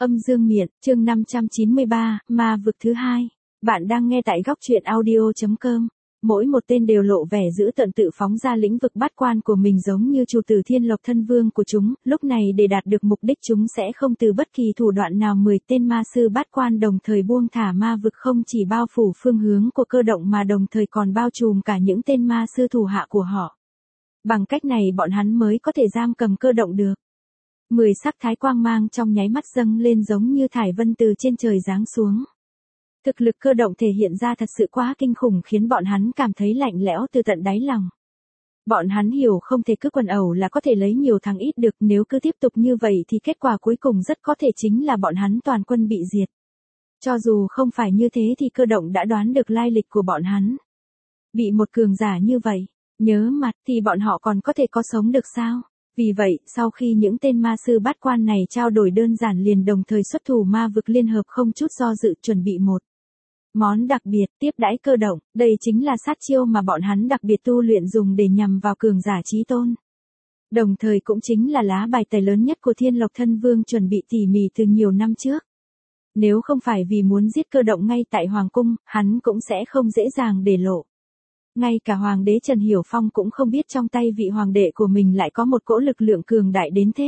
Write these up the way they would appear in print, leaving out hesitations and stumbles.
Âm dương miện, chương 593, ma vực thứ hai. Bạn đang nghe tại góc truyện audio.com. Mỗi một tên đều lộ vẻ dữ tợn tự phóng ra lĩnh vực bát quan của mình giống như chủ tử thiên lộc thân vương của chúng, lúc này để đạt được mục đích chúng sẽ không từ bất kỳ thủ đoạn nào 10 tên ma sư bát quan đồng thời buông thả ma vực không chỉ bao phủ phương hướng của cơ động mà đồng thời còn bao trùm cả những tên ma sư thủ hạ của họ. Bằng cách này bọn hắn mới có thể giam cầm cơ động được. 10 sắc thái quang mang trong nháy mắt dâng lên giống như thải vân từ trên trời giáng xuống. Thực lực cơ động thể hiện ra thật sự quá kinh khủng khiến bọn hắn cảm thấy lạnh lẽo từ tận đáy lòng. Bọn hắn hiểu không thể cứ quần ẩu là có thể lấy nhiều thắng ít được, nếu cứ tiếp tục như vậy thì kết quả cuối cùng rất có thể chính là bọn hắn toàn quân bị diệt. Cho dù không phải như thế thì cơ động đã đoán được lai lịch của bọn hắn. Bị một cường giả như vậy, nhớ mặt thì bọn họ còn có thể có sống được sao? Vì vậy, sau khi những tên ma sư bát quan này trao đổi đơn giản liền đồng thời xuất thủ ma vực liên hợp không chút do dự chuẩn bị một món đặc biệt tiếp đãi cơ động, đây chính là sát chiêu mà bọn hắn đặc biệt tu luyện dùng để nhằm vào cường giả chí tôn. Đồng thời cũng chính là lá bài tẩy lớn nhất của Thiên Lộc Thân Vương chuẩn bị tỉ mỉ từ nhiều năm trước. Nếu không phải vì muốn giết cơ động ngay tại Hoàng Cung, hắn cũng sẽ không dễ dàng để lộ. Ngay cả Hoàng đế Trần Hiểu Phong cũng không biết trong tay vị hoàng đệ của mình lại có một cỗ lực lượng cường đại đến thế.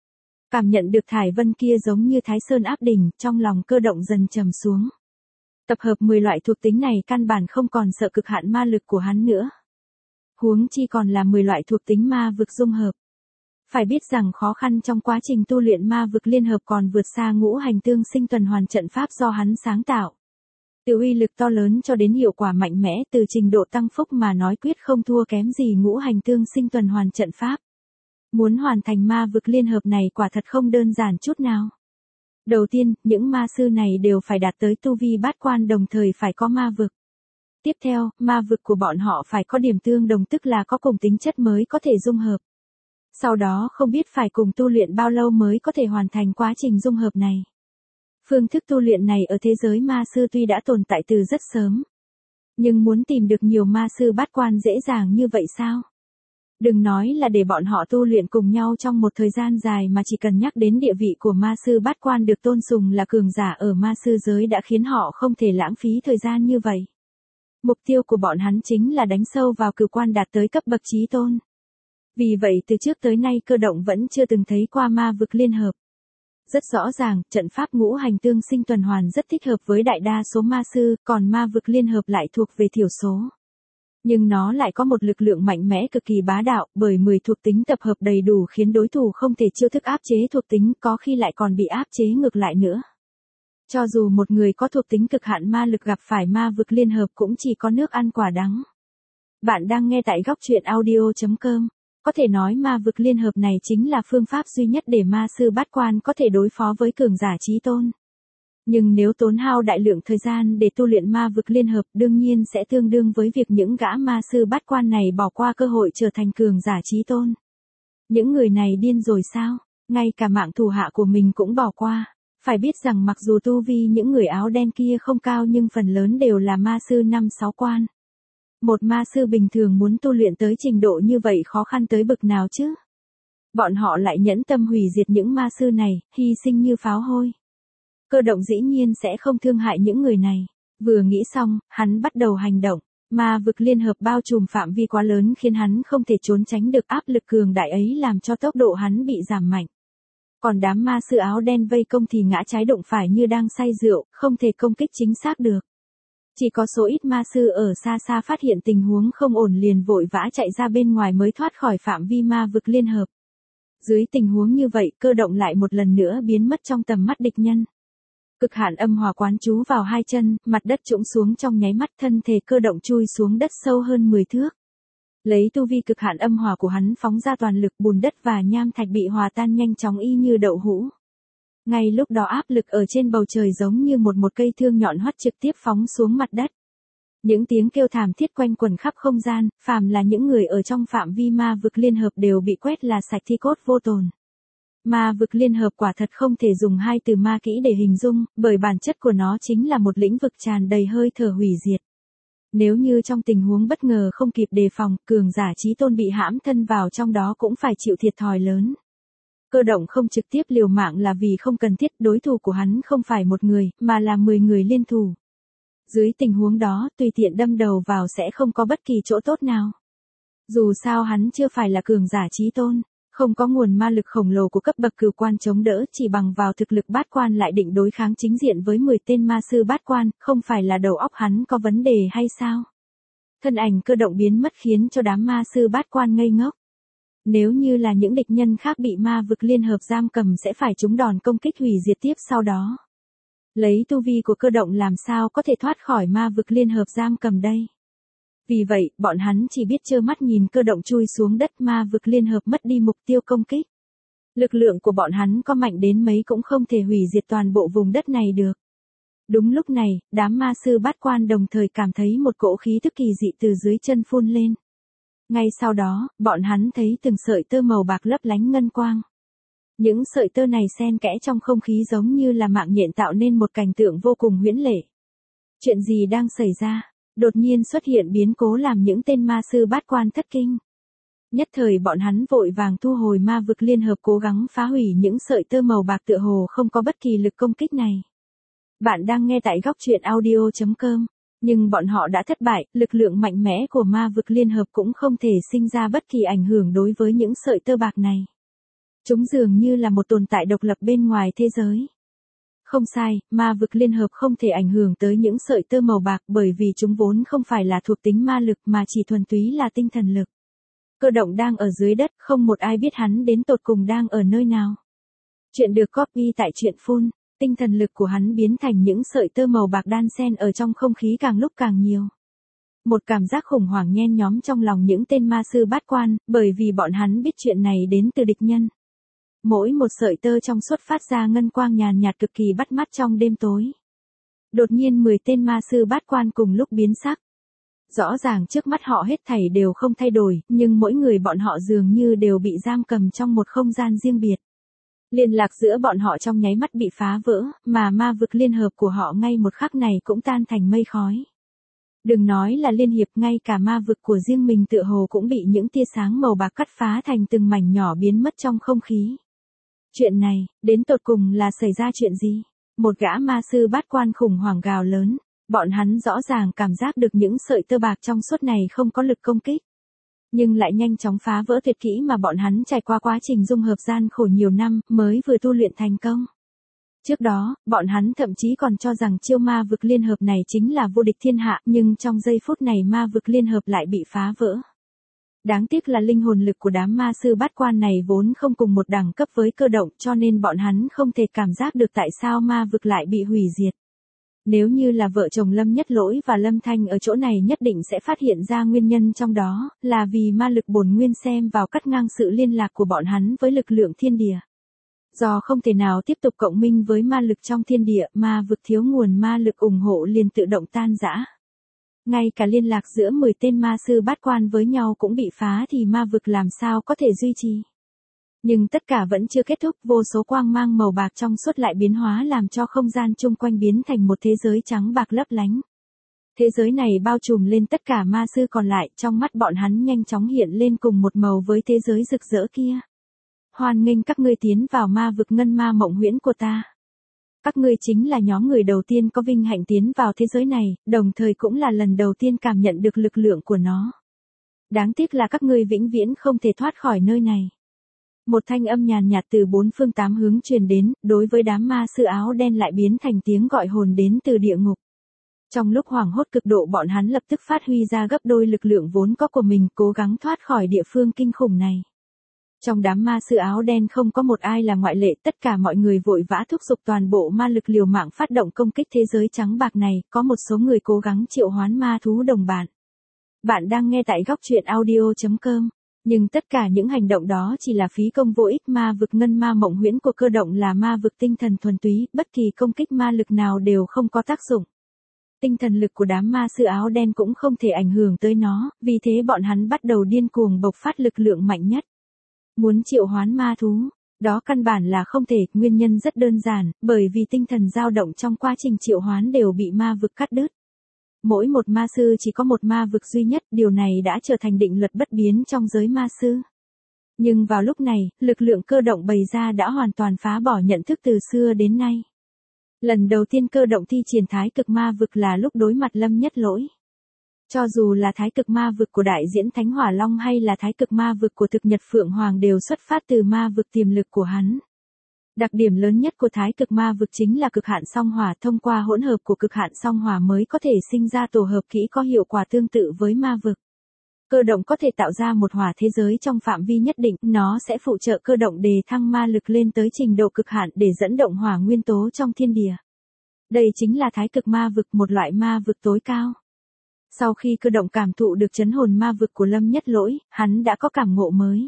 Cảm nhận được thải vân kia giống như Thái Sơn áp đỉnh, trong lòng cơ động dần trầm xuống. Tập hợp 10 loại thuộc tính này căn bản không còn sợ cực hạn ma lực của hắn nữa. Huống chi còn là 10 loại thuộc tính ma vực dung hợp. Phải biết rằng khó khăn trong quá trình tu luyện ma vực liên hợp còn vượt xa ngũ hành tương sinh tuần hoàn trận pháp do hắn sáng tạo. Từ uy lực to lớn cho đến hiệu quả mạnh mẽ, từ trình độ tăng phúc mà nói quyết không thua kém gì ngũ hành tương sinh tuần hoàn trận pháp. Muốn hoàn thành ma vực liên hợp này quả thật không đơn giản chút nào. Đầu tiên, những ma sư này đều phải đạt tới tu vi bát quan đồng thời phải có ma vực. Tiếp theo, ma vực của bọn họ phải có điểm tương đồng tức là có cùng tính chất mới có thể dung hợp. Sau đó không biết phải cùng tu luyện bao lâu mới có thể hoàn thành quá trình dung hợp này. Phương thức tu luyện này ở thế giới ma sư tuy đã tồn tại từ rất sớm. Nhưng muốn tìm được nhiều ma sư bát quan dễ dàng như vậy sao? Đừng nói là để bọn họ tu luyện cùng nhau trong một thời gian dài mà chỉ cần nhắc đến địa vị của ma sư bát quan được tôn sùng là cường giả ở ma sư giới đã khiến họ không thể lãng phí thời gian như vậy. Mục tiêu của bọn hắn chính là đánh sâu vào cửu quan đạt tới cấp bậc chí tôn. Vì vậy từ trước tới nay cơ động vẫn chưa từng thấy qua ma vực liên hợp. Rất rõ ràng, trận pháp ngũ hành tương sinh tuần hoàn rất thích hợp với đại đa số ma sư, còn ma vực liên hợp lại thuộc về thiểu số. Nhưng nó lại có một lực lượng mạnh mẽ cực kỳ bá đạo, bởi 10 thuộc tính tập hợp đầy đủ khiến đối thủ không thể chiêu thức áp chế thuộc tính, có khi lại còn bị áp chế ngược lại nữa. Cho dù một người có thuộc tính cực hạn ma lực gặp phải ma vực liên hợp cũng chỉ có nước ăn quả đắng. Bạn đang nghe tại góc truyện audio.com. Có thể nói ma vực liên hợp này chính là phương pháp duy nhất để ma sư bát quan có thể đối phó với cường giả chí tôn. Nhưng nếu tốn hao đại lượng thời gian để tu luyện ma vực liên hợp đương nhiên sẽ tương đương với việc những gã ma sư bát quan này bỏ qua cơ hội trở thành cường giả chí tôn. Những người này điên rồi sao? Ngay cả mạng thủ hạ của mình cũng bỏ qua. Phải biết rằng mặc dù tu vi những người áo đen kia không cao nhưng phần lớn đều là ma sư 5-6 quan. Một ma sư bình thường muốn tu luyện tới trình độ như vậy khó khăn tới bực nào chứ? Bọn họ lại nhẫn tâm hủy diệt những ma sư này, hy sinh như pháo hôi. Cơ động dĩ nhiên sẽ không thương hại những người này. Vừa nghĩ xong, hắn bắt đầu hành động. Ma vực liên hợp bao trùm phạm vi quá lớn khiến hắn không thể trốn tránh được áp lực cường đại ấy làm cho tốc độ hắn bị giảm mạnh. Còn đám ma sư áo đen vây công thì ngã trái đụng phải như đang say rượu, không thể công kích chính xác được. Chỉ có số ít ma sư ở xa xa phát hiện tình huống không ổn liền vội vã chạy ra bên ngoài mới thoát khỏi phạm vi ma vực liên hợp. Dưới tình huống như vậy, cơ động lại một lần nữa biến mất trong tầm mắt địch nhân. Cực hạn âm hòa quán trú vào hai chân, mặt đất trũng xuống trong nháy mắt, thân thể cơ động chui xuống đất sâu hơn 10 thước. Lấy tu vi cực hạn âm hòa của hắn phóng ra toàn lực, bùn đất và nham thạch bị hòa tan nhanh chóng y như đậu hũ. Ngay lúc đó áp lực ở trên bầu trời giống như một cây thương nhọn hoắt trực tiếp phóng xuống mặt đất. Những tiếng kêu thảm thiết quanh quẩn khắp không gian, phàm là những người ở trong phạm vi ma vực liên hợp đều bị quét là sạch thi cốt vô tồn. Ma vực liên hợp quả thật không thể dùng hai từ ma kỹ để hình dung, bởi bản chất của nó chính là một lĩnh vực tràn đầy hơi thở hủy diệt. Nếu như trong tình huống bất ngờ không kịp đề phòng, cường giả chí tôn bị hãm thân vào trong đó cũng phải chịu thiệt thòi lớn. Cơ động không trực tiếp liều mạng là vì không cần thiết, đối thủ của hắn không phải một người, mà là 10 người liên thủ. Dưới tình huống đó, tùy tiện đâm đầu vào sẽ không có bất kỳ chỗ tốt nào. Dù sao hắn chưa phải là cường giả chí tôn, không có nguồn ma lực khổng lồ của cấp bậc cửu quan chống đỡ, chỉ bằng vào thực lực bát quan lại định đối kháng chính diện với 10 tên ma sư bát quan, không phải là đầu óc hắn có vấn đề hay sao? Thân ảnh Cơ động biến mất khiến cho đám ma sư bát quan ngây ngốc. Nếu như là những địch nhân khác bị ma vực liên hợp giam cầm sẽ phải trúng đòn công kích hủy diệt tiếp sau đó. Lấy tu vi của Cơ động làm sao có thể thoát khỏi ma vực liên hợp giam cầm đây? Vì vậy, bọn hắn chỉ biết trơ mắt nhìn Cơ động chui xuống đất, ma vực liên hợp mất đi mục tiêu công kích. Lực lượng của bọn hắn có mạnh đến mấy cũng không thể hủy diệt toàn bộ vùng đất này được. Đúng lúc này, đám ma sư bát quan đồng thời cảm thấy một cỗ khí tức kỳ dị từ dưới chân phun lên. Ngay sau đó, bọn hắn thấy từng sợi tơ màu bạc lấp lánh ngân quang. Những sợi tơ này xen kẽ trong không khí giống như là mạng nhện tạo nên một cảnh tượng vô cùng huyễn lệ. Chuyện gì đang xảy ra? Đột nhiên xuất hiện biến cố làm những tên ma sư bát quan thất kinh. Nhất thời bọn hắn vội vàng thu hồi ma vực liên hợp, cố gắng phá hủy những sợi tơ màu bạc tựa hồ không có bất kỳ lực công kích này. Bạn đang nghe tại góc truyện audio.com. Nhưng bọn họ đã thất bại, lực lượng mạnh mẽ của ma vực liên hợp cũng không thể sinh ra bất kỳ ảnh hưởng đối với những sợi tơ bạc này. Chúng dường như là một tồn tại độc lập bên ngoài thế giới. Không sai, ma vực liên hợp không thể ảnh hưởng tới những sợi tơ màu bạc bởi vì chúng vốn không phải là thuộc tính ma lực mà chỉ thuần túy là tinh thần lực. Cơ động đang ở dưới đất, không một ai biết hắn đến tột cùng đang ở nơi nào. Chuyện được copy tại truyện Full. Tinh thần lực của hắn biến thành những sợi tơ màu bạc đan xen ở trong không khí càng lúc càng nhiều. Một cảm giác khủng hoảng nhen nhóm trong lòng những tên ma sư bát quan, bởi vì bọn hắn biết chuyện này đến từ địch nhân. Mỗi một sợi tơ trong suốt phát ra ngân quang nhàn nhạt cực kỳ bắt mắt trong đêm tối. Đột nhiên 10 tên ma sư bát quan cùng lúc biến sắc. Rõ ràng trước mắt họ hết thảy đều không thay đổi, nhưng mỗi người bọn họ dường như đều bị giam cầm trong một không gian riêng biệt. Liên lạc giữa bọn họ trong nháy mắt bị phá vỡ, mà ma vực liên hợp của họ ngay một khắc này cũng tan thành mây khói. Đừng nói là liên hiệp, ngay cả ma vực của riêng mình tựa hồ cũng bị những tia sáng màu bạc cắt phá thành từng mảnh nhỏ biến mất trong không khí. Chuyện này, đến tột cùng là xảy ra chuyện gì? Một gã ma sư bát quan khủng hoảng gào lớn, bọn hắn rõ ràng cảm giác được những sợi tơ bạc trong suốt này không có lực công kích. Nhưng lại nhanh chóng phá vỡ tuyệt kỹ mà bọn hắn trải qua quá trình dung hợp gian khổ nhiều năm mới vừa tu luyện thành công. Trước đó, bọn hắn thậm chí còn cho rằng chiêu ma vực liên hợp này chính là vô địch thiên hạ, nhưng trong giây phút này ma vực liên hợp lại bị phá vỡ. Đáng tiếc là linh hồn lực của đám ma sư bát quan này vốn không cùng một đẳng cấp với Cơ động, cho nên bọn hắn không thể cảm giác được tại sao ma vực lại bị hủy diệt. Nếu như là vợ chồng Lâm Nhất Lỗi và Lâm Thanh ở chỗ này nhất định sẽ phát hiện ra nguyên nhân trong đó, là vì ma lực bổn nguyên xem vào cắt ngang sự liên lạc của bọn hắn với lực lượng thiên địa. Do không thể nào tiếp tục cộng minh với ma lực trong thiên địa, ma vực thiếu nguồn ma lực ủng hộ liền tự động tan rã. Ngay cả liên lạc giữa 10 tên ma sư bát quan với nhau cũng bị phá thì ma vực làm sao có thể duy trì. Nhưng tất cả vẫn chưa kết thúc, vô số quang mang màu bạc trong suốt lại biến hóa làm cho không gian chung quanh biến thành một thế giới trắng bạc lấp lánh. Thế giới này bao trùm lên tất cả ma sư còn lại, trong mắt bọn hắn nhanh chóng hiện lên cùng một màu với thế giới rực rỡ kia. Hoan nghênh các ngươi tiến vào ma vực ngân ma mộng huyễn của ta. Các ngươi chính là nhóm người đầu tiên có vinh hạnh tiến vào thế giới này, đồng thời cũng là lần đầu tiên cảm nhận được lực lượng của nó. Đáng tiếc là các ngươi vĩnh viễn không thể thoát khỏi nơi này. Một thanh âm nhàn nhạt từ bốn phương tám hướng truyền đến, đối với đám ma sư áo đen lại biến thành tiếng gọi hồn đến từ địa ngục. Trong lúc hoảng hốt cực độ, bọn hắn lập tức phát huy ra gấp đôi lực lượng vốn có của mình, cố gắng thoát khỏi địa phương kinh khủng này. Trong đám ma sư áo đen không có một ai là ngoại lệ, tất cả mọi người vội vã thúc giục toàn bộ ma lực liều mạng phát động công kích thế giới trắng bạc này, có một số người cố gắng triệu hoán ma thú đồng bạn. Bạn đang nghe tại góc truyện audio.com. Nhưng tất cả những hành động đó chỉ là phí công vô ích. Ma vực ngân ma mộng huyễn của Cơ động là ma vực tinh thần thuần túy, bất kỳ công kích ma lực nào đều không có tác dụng. Tinh thần lực của đám ma sư áo đen cũng không thể ảnh hưởng tới nó, vì thế bọn hắn bắt đầu điên cuồng bộc phát lực lượng mạnh nhất. Muốn triệu hoán ma thú, đó căn bản là không thể, nguyên nhân rất đơn giản, bởi vì tinh thần dao động trong quá trình triệu hoán đều bị ma vực cắt đứt. Mỗi một ma sư chỉ có một ma vực duy nhất, điều này đã trở thành định luật bất biến trong giới ma sư. Nhưng vào lúc này, lực lượng cơ động bày ra đã hoàn toàn phá bỏ nhận thức từ xưa đến nay. Lần đầu tiên cơ động thi triển thái cực ma vực là lúc đối mặt Lâm Nhất Lỗi. Cho dù là thái cực ma vực của đại diễn Thánh Hỏa Long hay là thái cực ma vực của thực Nhật Phượng Hoàng đều xuất phát từ ma vực tiềm lực của hắn. Đặc điểm lớn nhất của thái cực ma vực chính là cực hạn song hỏa, thông qua hỗn hợp của cực hạn song hỏa mới có thể sinh ra tổ hợp kỹ có hiệu quả tương tự với ma vực. Cơ động có thể tạo ra một hỏa thế giới trong phạm vi nhất định, nó sẽ phụ trợ cơ động đề thăng ma lực lên tới trình độ cực hạn để dẫn động hỏa nguyên tố trong thiên địa. Đây chính là thái cực ma vực, một loại ma vực tối cao. Sau khi cơ động cảm thụ được chấn hồn ma vực của Lâm Nhất Lỗi, hắn đã có cảm ngộ mới.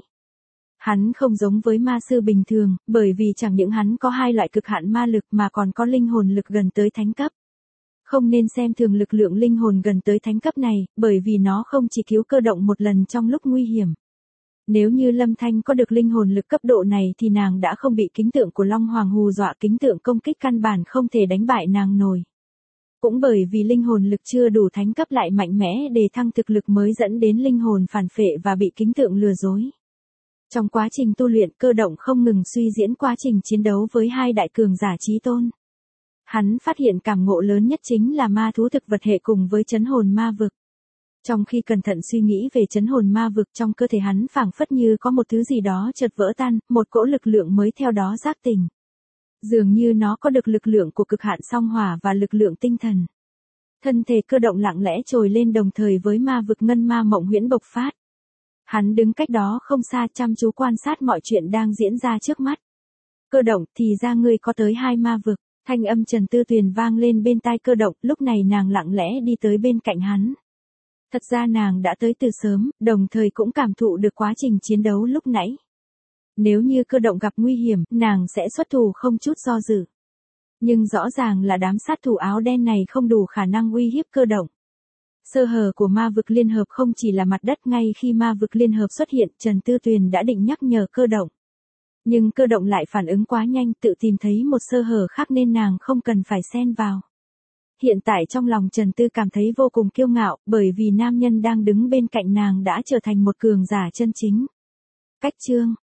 Hắn không giống với ma sư bình thường, bởi vì chẳng những hắn có hai loại cực hạn ma lực mà còn có linh hồn lực gần tới thánh cấp. Không nên xem thường lực lượng linh hồn gần tới thánh cấp này, bởi vì nó không chỉ cứu cơ động một lần trong lúc nguy hiểm. Nếu như Lâm Thanh có được linh hồn lực cấp độ này thì nàng đã không bị kính tượng của Long Hoàng hù dọa, kính tượng công kích căn bản không thể đánh bại nàng nổi. Cũng bởi vì linh hồn lực chưa đủ thánh cấp lại mạnh mẽ để thăng thực lực mới dẫn đến linh hồn phản phệ và bị kính tượng lừa dối. Trong quá trình tu luyện, cơ động không ngừng suy diễn quá trình chiến đấu với hai đại cường giả chí tôn. Hắn phát hiện cảm ngộ lớn nhất chính là ma thú thực vật hệ cùng với chấn hồn ma vực. Trong khi cẩn thận suy nghĩ về chấn hồn ma vực, trong cơ thể hắn phảng phất như có một thứ gì đó chợt vỡ tan, một cỗ lực lượng mới theo đó giác tỉnh. Dường như nó có được lực lượng của cực hạn song hỏa và lực lượng tinh thần. Thân thể cơ động lặng lẽ trồi lên đồng thời với ma vực ngân ma mộng huyễn bộc phát. Hắn đứng cách đó không xa chăm chú quan sát mọi chuyện đang diễn ra trước mắt. Cơ động, thì ra ngươi có tới hai ma vực. Thanh âm Trần Tư Tuyền vang lên bên tai cơ động, lúc này nàng lặng lẽ đi tới bên cạnh hắn. Thật ra nàng đã tới từ sớm, đồng thời cũng cảm thụ được quá trình chiến đấu lúc nãy. Nếu như cơ động gặp nguy hiểm, nàng sẽ xuất thủ không chút do dự. Nhưng rõ ràng là đám sát thủ áo đen này không đủ khả năng uy hiếp cơ động. Sơ hở của ma vực liên hợp không chỉ là mặt đất, ngay khi ma vực liên hợp xuất hiện, Trần Tư Tuyền đã định nhắc nhở cơ động. Nhưng cơ động lại phản ứng quá nhanh, tự tìm thấy một sơ hở khác nên nàng không cần phải xen vào. Hiện tại trong lòng Trần Tư cảm thấy vô cùng kiêu ngạo, bởi vì nam nhân đang đứng bên cạnh nàng đã trở thành một cường giả chân chính. Cách chương